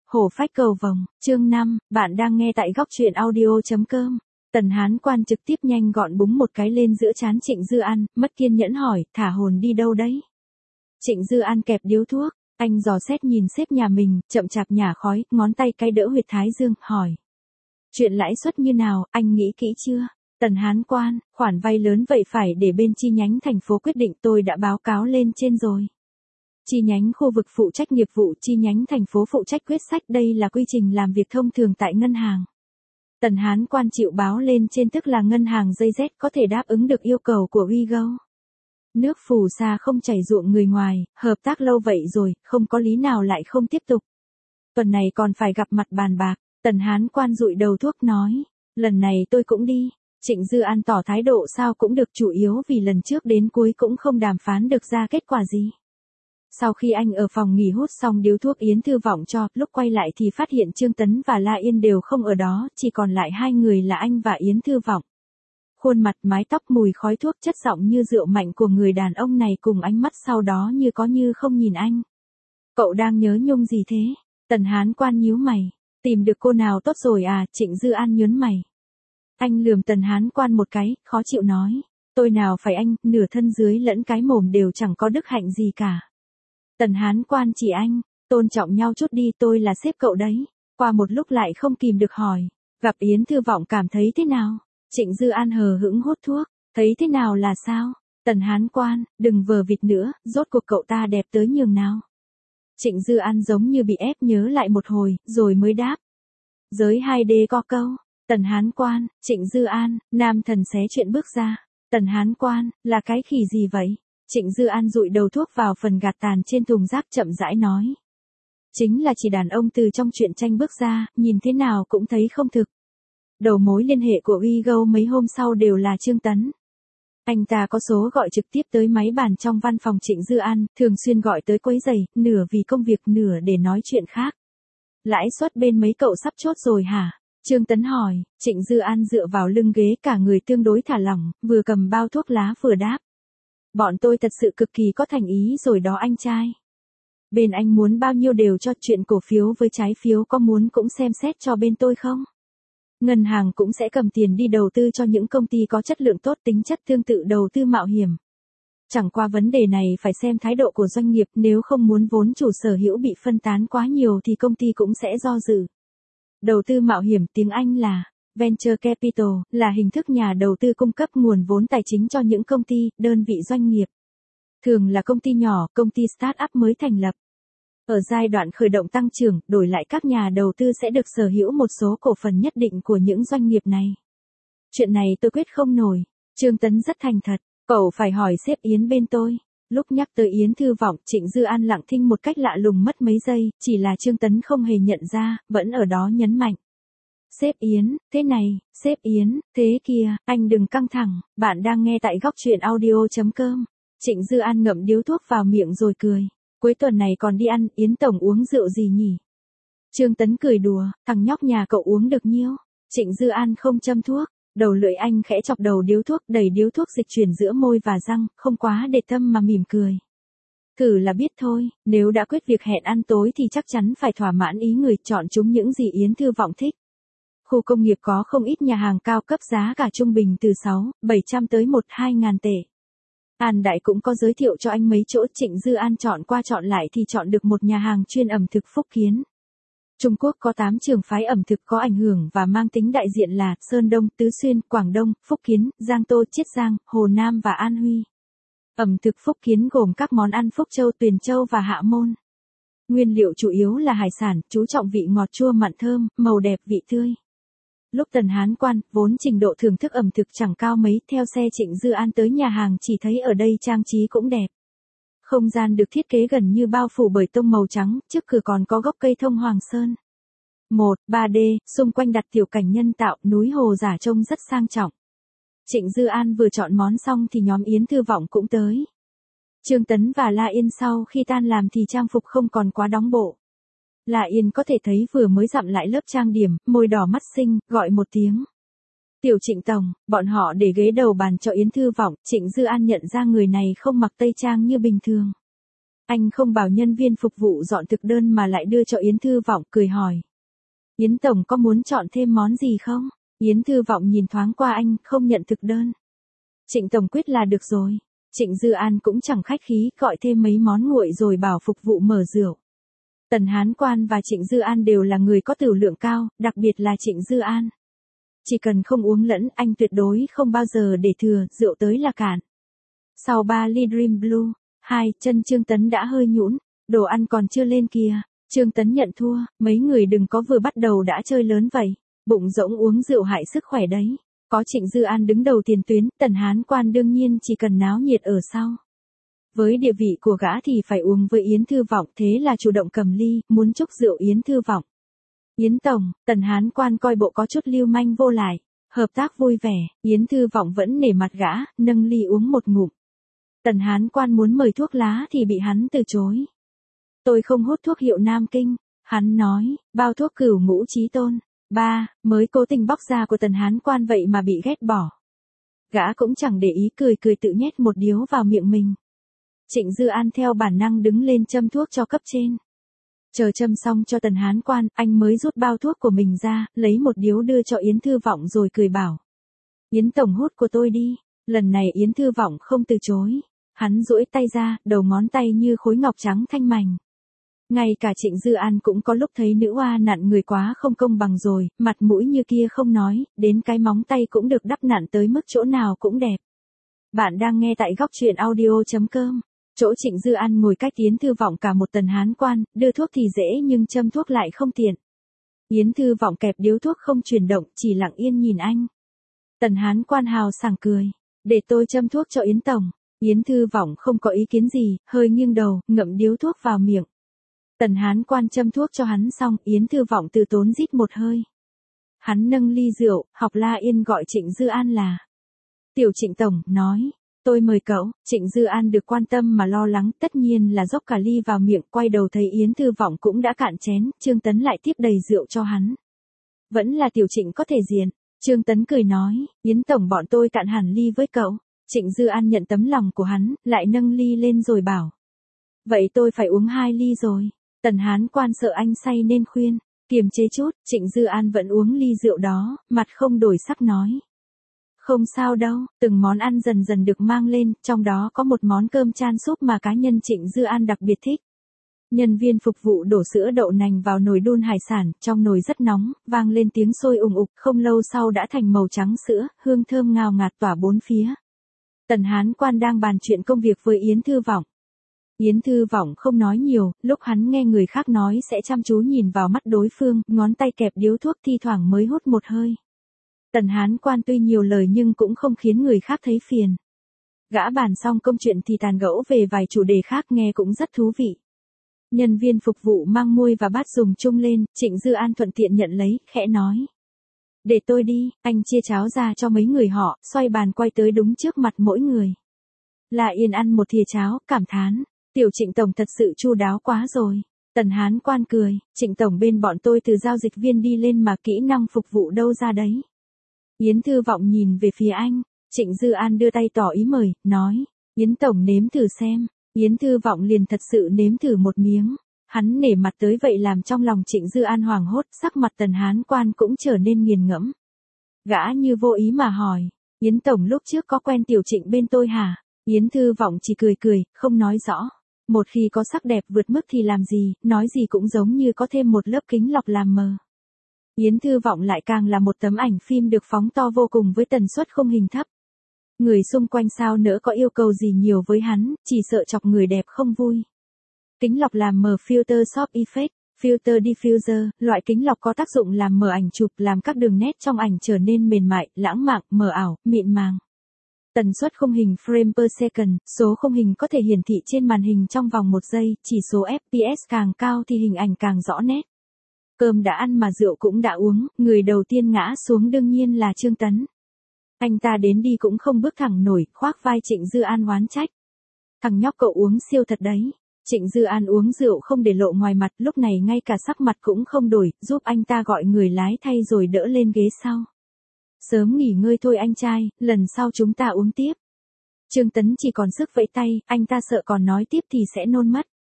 Hổ phách cầu vồng, chương 5, bạn đang nghe tại góc truyện audio.com. Tần Hán Quan trực tiếp nhanh gọn búng một cái lên giữa trán Trịnh Dư An, mất kiên nhẫn hỏi, thả hồn đi đâu đấy? Trịnh Dư An kẹp điếu thuốc, anh dò xét nhìn sếp nhà mình, chậm chạp nhả khói, ngón tay cái đỡ huyệt thái dương, hỏi. Chuyện lãi suất như nào, anh nghĩ kỹ chưa? Tần Hán Quan, khoản vay lớn vậy phải để bên chi nhánh thành phố quyết định, tôi đã báo cáo lên trên rồi. Chi nhánh khu vực phụ trách nghiệp vụ, chi nhánh thành phố phụ trách quyết sách, đây là quy trình làm việc thông thường tại ngân hàng. Tần Hán Quan chịu báo lên trên, tức là ngân hàng dây dét có thể đáp ứng được yêu cầu của Vigo. Nước phù sa không chảy ruộng người ngoài, hợp tác lâu vậy rồi, không có lý nào lại không tiếp tục. Tuần này còn phải gặp mặt bàn bạc. Tần Hán Quan dụi đầu thuốc nói, lần này tôi cũng đi. Trịnh Dư An tỏ thái độ sao cũng được, chủ yếu vì lần trước đến cuối cũng không đàm phán được ra kết quả gì. Sau khi anh ở phòng nghỉ hút xong điếu thuốc Yến Thư Vọng cho, lúc quay lại thì phát hiện Trương Tấn và La Yên đều không ở đó, chỉ còn lại hai người là anh và Yến Thư Vọng. Khuôn mặt, mái tóc, mùi khói thuốc, chất giọng như rượu mạnh của người đàn ông này cùng ánh mắt sau đó như có như không nhìn anh. Cậu đang nhớ nhung gì thế? Tần Hán Quan nhíu mày. Tìm được cô nào tốt rồi à? Trịnh Dư An nhớn mày. Anh lườm Tần Hán Quan một cái, khó chịu nói. Tôi nào phải anh, nửa thân dưới lẫn cái mồm đều chẳng có đức hạnh gì cả. Tần Hán Quan chỉ anh, tôn trọng nhau chút đi, tôi là sếp cậu đấy. Qua một lúc lại không kìm được hỏi, gặp Yến Thư Vọng cảm thấy thế nào? Trịnh Dư An hờ hững hút thuốc, thấy thế nào là sao? Tần Hán Quan, đừng vờ vịt nữa, rốt cuộc cậu ta đẹp tới nhường nào? Trịnh Dư An giống như bị ép nhớ lại một hồi, rồi mới đáp. Giới 2D có câu, Tần Hán Quan, Trịnh Dư An, nam thần xé chuyện bước ra. Tần Hán Quan, là cái khỉ gì vậy? Trịnh Dư An dụi đầu thuốc vào phần gạt tàn trên thùng rác, chậm rãi nói. Chính là chỉ đàn ông từ trong truyện tranh bước ra, nhìn thế nào cũng thấy không thực. Đầu mối liên hệ của Vigo mấy hôm sau đều là Trương Tấn. Anh ta có số gọi trực tiếp tới máy bàn trong văn phòng Trịnh Dư An, thường xuyên gọi tới quấy rầy, nửa vì công việc nửa để nói chuyện khác. Lãi suất bên mấy cậu sắp chốt rồi hả? Trương Tấn hỏi. Trịnh Dư An dựa vào lưng ghế, cả người tương đối thả lỏng, vừa cầm bao thuốc lá vừa đáp. Bọn tôi thật sự cực kỳ có thành ý rồi đó anh trai. Bên anh muốn bao nhiêu đều cho, chuyện cổ phiếu với trái phiếu có muốn cũng xem xét cho bên tôi không? Ngân hàng cũng sẽ cầm tiền đi đầu tư cho những công ty có chất lượng tốt, tính chất tương tự đầu tư mạo hiểm. Chẳng qua vấn đề này phải xem thái độ của doanh nghiệp, nếu không muốn vốn chủ sở hữu bị phân tán quá nhiều thì công ty cũng sẽ do dự. Đầu tư mạo hiểm, tiếng Anh là Venture Capital, là hình thức nhà đầu tư cung cấp nguồn vốn tài chính cho những công ty, đơn vị doanh nghiệp. Thường là công ty nhỏ, công ty start-up mới thành lập. Ở giai đoạn khởi động tăng trưởng, đổi lại các nhà đầu tư sẽ được sở hữu một số cổ phần nhất định của những doanh nghiệp này. Chuyện này tôi quyết không nổi. Trương Tấn rất thành thật, cậu phải hỏi sếp Yến bên tôi. Lúc nhắc tới Yến Thư Vọng, Trịnh Dư An lặng thinh một cách lạ lùng mất mấy giây, chỉ là Trương Tấn không hề nhận ra, vẫn ở đó nhấn mạnh. Sếp Yến, thế này, sếp Yến, thế kia, anh đừng căng thẳng, bạn đang nghe tại góc truyện audio.com. Trịnh Dư An ngậm điếu thuốc vào miệng rồi cười. Cuối tuần này còn đi ăn, Yến tổng uống rượu gì nhỉ? Trương Tấn cười đùa, thằng nhóc nhà cậu uống được nhiêu? Trịnh Dư An không châm thuốc, đầu lưỡi anh khẽ chọc đầu điếu thuốc, đẩy điếu thuốc dịch chuyển giữa môi và răng, không quá để tâm mà mỉm cười. Thử là biết thôi, nếu đã quyết việc hẹn ăn tối thì chắc chắn phải thỏa mãn ý người, chọn chúng những gì Yến Thư Vọng thích. Khu công nghiệp có không ít nhà hàng cao cấp, giá cả trung bình từ 600-700 tới 1-2 ngàn tệ. An Đại cũng có giới thiệu cho anh mấy chỗ. Trịnh Dư An chọn qua chọn lại thì chọn được một nhà hàng chuyên ẩm thực Phúc Kiến. Trung Quốc có 8 trường phái ẩm thực có ảnh hưởng và mang tính đại diện là Sơn Đông, Tứ Xuyên, Quảng Đông, Phúc Kiến, Giang Tô, Chiết Giang, Hồ Nam và An Huy. Ẩm thực Phúc Kiến gồm các món ăn Phúc Châu, Tuyền Châu và Hạ Môn. Nguyên liệu chủ yếu là hải sản, chú trọng vị ngọt chua mặn thơm, màu đẹp vị tươi. Lúc Tần Hán Quan, vốn trình độ thưởng thức ẩm thực chẳng cao mấy, theo xe Trịnh Dư An tới nhà hàng chỉ thấy ở đây trang trí cũng đẹp. Không gian được thiết kế gần như bao phủ bởi tông màu trắng, trước cửa còn có gốc cây thông Hoàng Sơn. 1-3D, xung quanh đặt tiểu cảnh nhân tạo, núi hồ giả trông rất sang trọng. Trịnh Dư An vừa chọn món xong thì nhóm Yến Thư Vọng cũng tới. Trương Tấn và La Yên sau khi tan làm thì trang phục không còn quá đóng bộ. La Yên có thể thấy vừa mới dặm lại lớp trang điểm, môi đỏ mắt xinh, gọi một tiếng. Tiểu Trịnh tổng, bọn họ để ghế đầu bàn cho Yến Thư Vọng. Trịnh Dư An nhận ra người này không mặc tây trang như bình thường. Anh không bảo nhân viên phục vụ dọn thực đơn mà lại đưa cho Yến Thư Vọng, cười hỏi. Yến Tổng có muốn chọn thêm món gì không? Yến Thư Vọng nhìn thoáng qua anh, không nhận thực đơn. Trịnh Tổng quyết là được rồi. Trịnh Dư An cũng chẳng khách khí, gọi thêm mấy món nguội rồi bảo phục vụ mở rượu. Tần Hán Quan và Trịnh Dư An đều là người có tửu lượng cao, đặc biệt là Trịnh Dư An. Chỉ cần không uống lẫn, anh tuyệt đối không bao giờ để thừa, rượu tới là cạn. Sau 3 ly Dream Blue, chân Trương Tấn đã hơi nhũn, đồ ăn còn chưa lên kìa. Trương Tấn nhận thua, mấy người đừng có vừa bắt đầu đã chơi lớn vậy, bụng rỗng uống rượu hại sức khỏe đấy. Có Trịnh Dư An đứng đầu tiền tuyến, Tần Hán Quan đương nhiên chỉ cần náo nhiệt ở sau. Với địa vị của gã thì phải uống với Yến Thư Vọng, thế là chủ động cầm ly, muốn chúc rượu Yến Thư Vọng. Yến Tổng, Tần Hán Quan coi bộ có chút lưu manh vô lại, hợp tác vui vẻ, Yến Thư Vọng vẫn nể mặt gã, nâng ly uống một ngụm. Tần Hán Quan muốn mời thuốc lá thì bị hắn từ chối. Tôi không hút thuốc hiệu Nam Kinh, hắn nói, bao thuốc Cửu Ngũ Chí Tôn. Mới cố tình bóc ra của Tần Hán Quan vậy mà bị ghét bỏ. Gã cũng chẳng để ý, cười tự nhét một điếu vào miệng mình. Trịnh Dư An theo bản năng đứng lên châm thuốc cho cấp trên. Chờ châm xong cho Tần Hán Quan, anh mới rút bao thuốc của mình ra, lấy một điếu đưa cho Yến Thư Vọng rồi cười bảo. Yến Tổng hút của tôi đi. Lần này Yến Thư Vọng không từ chối. Hắn duỗi tay ra, đầu ngón tay như khối ngọc trắng thanh mảnh. Ngay cả Trịnh Dư An cũng có lúc thấy nữ oa nặn người quá không công bằng rồi, mặt mũi như kia không nói, đến cái móng tay cũng được đắp nặn tới mức chỗ nào cũng đẹp. Bạn đang nghe tại góc truyện audio.com. Chỗ Trịnh Dư An ngồi cách Yến Thư Vọng cả một Tần Hán Quan, đưa thuốc thì dễ nhưng châm thuốc lại không tiện. Yến Thư Vọng kẹp điếu thuốc không chuyển động, chỉ lặng yên nhìn anh. Tần Hán Quan hào sảng cười. Để tôi châm thuốc cho Yến Tổng. Yến Thư Vọng không có ý kiến gì, hơi nghiêng đầu, ngậm điếu thuốc vào miệng. Tần Hán Quan châm thuốc cho hắn xong, Yến Thư Vọng từ tốn rít một hơi. Hắn nâng ly rượu, học La Yên gọi Trịnh Dư An là Tiểu Trịnh Tổng, nói, tôi mời cậu. Trịnh Dư An được quan tâm mà lo lắng, tất nhiên là dốc cả ly vào miệng, quay đầu thấy Yến Thư Vọng cũng đã cạn chén, Trương Tấn lại tiếp đầy rượu cho hắn. Vẫn là Tiểu Trịnh có thể diện. Trương Tấn cười nói, Yến Tổng bọn tôi cạn hẳn ly với cậu. Trịnh Dư An nhận tấm lòng của hắn, lại nâng ly lên rồi bảo. Vậy tôi phải uống 2 ly rồi. Tần Hán Quan sợ anh say nên khuyên, kiềm chế chút. Trịnh Dư An vẫn uống ly rượu đó, mặt không đổi sắc nói. Không sao đâu, từng món ăn dần dần được mang lên, trong đó có một món cơm chan súp mà cá nhân Trịnh Dư An đặc biệt thích. Nhân viên phục vụ đổ sữa đậu nành vào nồi đun hải sản, trong nồi rất nóng, vang lên tiếng sôi ùng ục, không lâu sau đã thành màu trắng sữa, hương thơm ngào ngạt tỏa bốn phía. Tần Hán Quan đang bàn chuyện công việc với Yến Thư Vọng. Yến Thư Vọng không nói nhiều, lúc hắn nghe người khác nói sẽ chăm chú nhìn vào mắt đối phương, ngón tay kẹp điếu thuốc thi thoảng mới hút một hơi. Tần Hán Quan tuy nhiều lời nhưng cũng không khiến người khác thấy phiền. Gã bàn xong công chuyện thì tàn gẫu về vài chủ đề khác nghe cũng rất thú vị. Nhân viên phục vụ mang muôi và bát dùng chung lên, Trịnh Dư An thuận tiện nhận lấy, khẽ nói. Để tôi đi, anh chia cháo ra cho mấy người họ, xoay bàn quay tới đúng trước mặt mỗi người. La Yên ăn một thìa cháo, cảm thán. Tiểu Trịnh Tổng thật sự chu đáo quá rồi. Tần Hán Quan cười, Trịnh Tổng bên bọn tôi từ giao dịch viên đi lên mà kỹ năng phục vụ đâu ra đấy. Yến Thư Vọng nhìn về phía anh, Trịnh Dư An đưa tay tỏ ý mời, nói, Yến Tổng nếm thử xem. Yến Thư Vọng liền thật sự nếm thử một miếng. Hắn nể mặt tới vậy làm trong lòng Trịnh Dư An hoảng hốt, sắc mặt Tần Hán Quan cũng trở nên nghiền ngẫm. Gã như vô ý mà hỏi, Yến Tổng lúc trước có quen Tiểu Trịnh bên tôi hả? Yến Thư Vọng chỉ cười, không nói rõ. Một khi có sắc đẹp vượt mức thì làm gì, nói gì cũng giống như có thêm một lớp kính lọc làm mờ. Yến Thư Vọng lại càng là một tấm ảnh phim được phóng to vô cùng với tần suất không hình thấp. Người xung quanh sao nỡ có yêu cầu gì nhiều với hắn, chỉ sợ chọc người đẹp không vui. Kính lọc làm mờ Filter Shop Effect, Filter Diffuser, loại kính lọc có tác dụng làm mờ ảnh chụp, làm các đường nét trong ảnh trở nên mềm mại, lãng mạn, mờ ảo, mịn màng. Tần suất khung hình frame per second, số khung hình có thể hiển thị trên màn hình trong vòng 1 giây, chỉ số FPS càng cao thì hình ảnh càng rõ nét. Cơm đã ăn mà rượu cũng đã uống, người đầu tiên ngã xuống đương nhiên là Trương Tấn. Anh ta đến đi cũng không bước thẳng nổi, khoác vai Trịnh Dư An oán trách. Thằng nhóc cậu uống siêu thật đấy. Trịnh Dư An uống rượu không để lộ ngoài mặt, lúc này ngay cả sắc mặt cũng không đổi, giúp anh ta gọi người lái thay rồi đỡ lên ghế sau. Sớm nghỉ ngơi thôi anh trai, lần sau chúng ta uống tiếp. Trương Tấn chỉ còn sức vẫy tay, anh ta sợ còn nói tiếp thì sẽ nôn mất.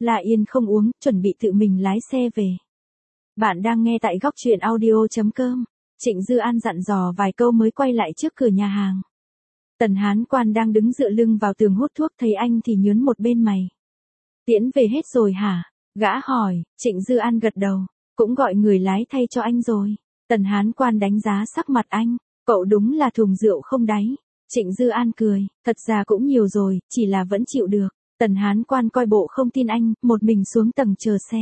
La Yên không uống, chuẩn bị tự mình lái xe về. Bạn đang nghe tại góc truyện audio.com. Trịnh Dư An dặn dò vài câu mới quay lại trước cửa nhà hàng. Tần Hán Quan đang đứng dựa lưng vào tường hút thuốc, thấy anh thì nhướng một bên mày. Tiễn về hết rồi hả? Gã hỏi. Trịnh Dư An gật đầu. Cũng gọi người lái thay cho anh rồi. Tần Hán Quan đánh giá sắc mặt anh. Cậu đúng là thùng rượu không đáy. Trịnh Dư An cười. Thật ra cũng nhiều rồi, chỉ là vẫn chịu được. Tần Hán Quan coi bộ không tin anh, một mình xuống tầng chờ xe.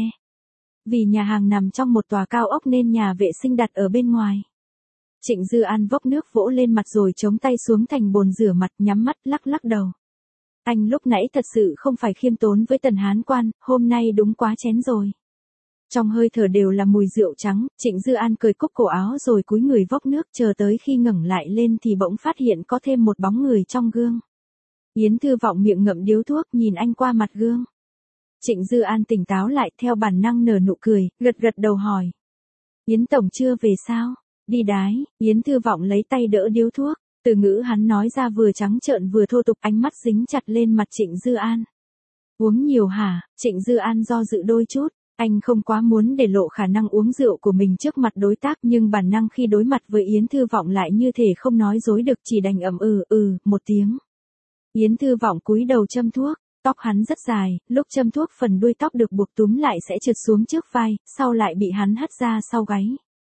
Vì nhà hàng nằm trong một tòa cao ốc nên nhà vệ sinh đặt ở bên ngoài. Trịnh Dư An vốc nước vỗ lên mặt rồi chống tay xuống thành bồn rửa mặt, nhắm mắt lắc lắc đầu. Anh lúc nãy thật sự không phải khiêm tốn với Tần Hán Quan, hôm nay đúng quá chén rồi. Trong hơi thở đều là mùi rượu trắng, Trịnh Dư An cởi cúc cổ áo rồi cúi người vốc nước, chờ tới khi ngẩng lại lên thì bỗng phát hiện có thêm một bóng người trong gương. Yến Thư Vọng miệng ngậm điếu thuốc nhìn anh qua mặt gương. Trịnh Dư An tỉnh táo lại, theo bản năng nở nụ cười, gật gật đầu hỏi. Yến tổng chưa về sao? Đi đái. Yến Thư Vọng lấy tay đỡ điếu thuốc. Từ ngữ hắn nói ra vừa trắng trợn vừa thô tục, ánh mắt dính chặt lên mặt Trịnh Dư An. Uống nhiều hả? Trịnh Dư An do dự đôi chút. Anh không quá muốn để lộ khả năng uống rượu của mình trước mặt đối tác, nhưng bản năng khi đối mặt với Yến Thư Vọng lại như thể không nói dối được, chỉ đành ậm một tiếng. Yến Thư Vọng cúi đầu châm thuốc. Tóc hắn rất dài, lúc châm thuốc phần đuôi tóc được buộc túm lại sẽ trượt xuống trước vai, sau lại bị hắn hất ra sau gáy.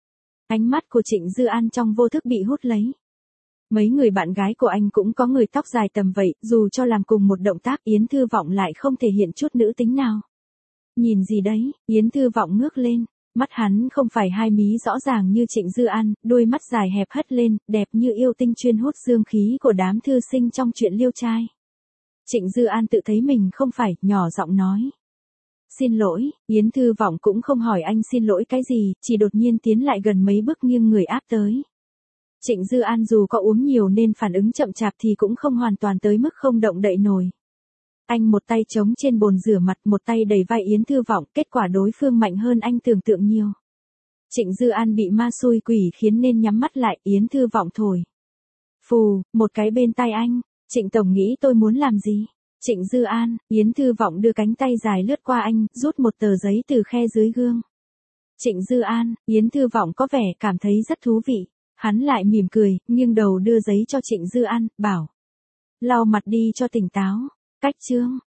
Ánh mắt của Trịnh Dư An trong vô thức bị hút lấy. Mấy người bạn gái của anh cũng có người tóc dài tầm vậy, dù cho làm cùng một động tác, Yến Thư Vọng lại không thể hiện chút nữ tính nào. Nhìn gì đấy? Yến Thư Vọng ngước lên. Mắt hắn không phải hai mí rõ ràng như Trịnh Dư An, đôi mắt dài hẹp hất lên, đẹp như yêu tinh chuyên hút dương khí của đám thư sinh trong truyện liêu trai. Trịnh Dư An tự thấy mình không phải, nhỏ giọng nói. Xin lỗi. Yến Thư Vọng cũng không hỏi anh xin lỗi cái gì, chỉ đột nhiên tiến lại gần mấy bước nghiêng người áp tới. Trịnh Dư An dù có uống nhiều nên phản ứng chậm chạp thì cũng không hoàn toàn tới mức không động đậy nổi. Anh một tay chống trên bồn rửa mặt, một tay đẩy vai Yến Thư Vọng, kết quả đối phương mạnh hơn anh tưởng tượng nhiều. Trịnh Dư An bị ma xui quỷ khiến nên nhắm mắt lại, Yến Thư Vọng thổi. Phù, một cái bên tai anh. Trịnh tổng nghĩ tôi muốn làm gì? Trịnh Dư An. Yến Thư Vọng đưa cánh tay dài lướt qua anh, rút một tờ giấy từ khe dưới gương. Trịnh Dư An. Yến Thư Vọng có vẻ cảm thấy rất thú vị. Hắn lại mỉm cười, nghiêng đầu đưa giấy cho Trịnh Dư An, bảo. Lau mặt đi cho tỉnh táo. Cách chương.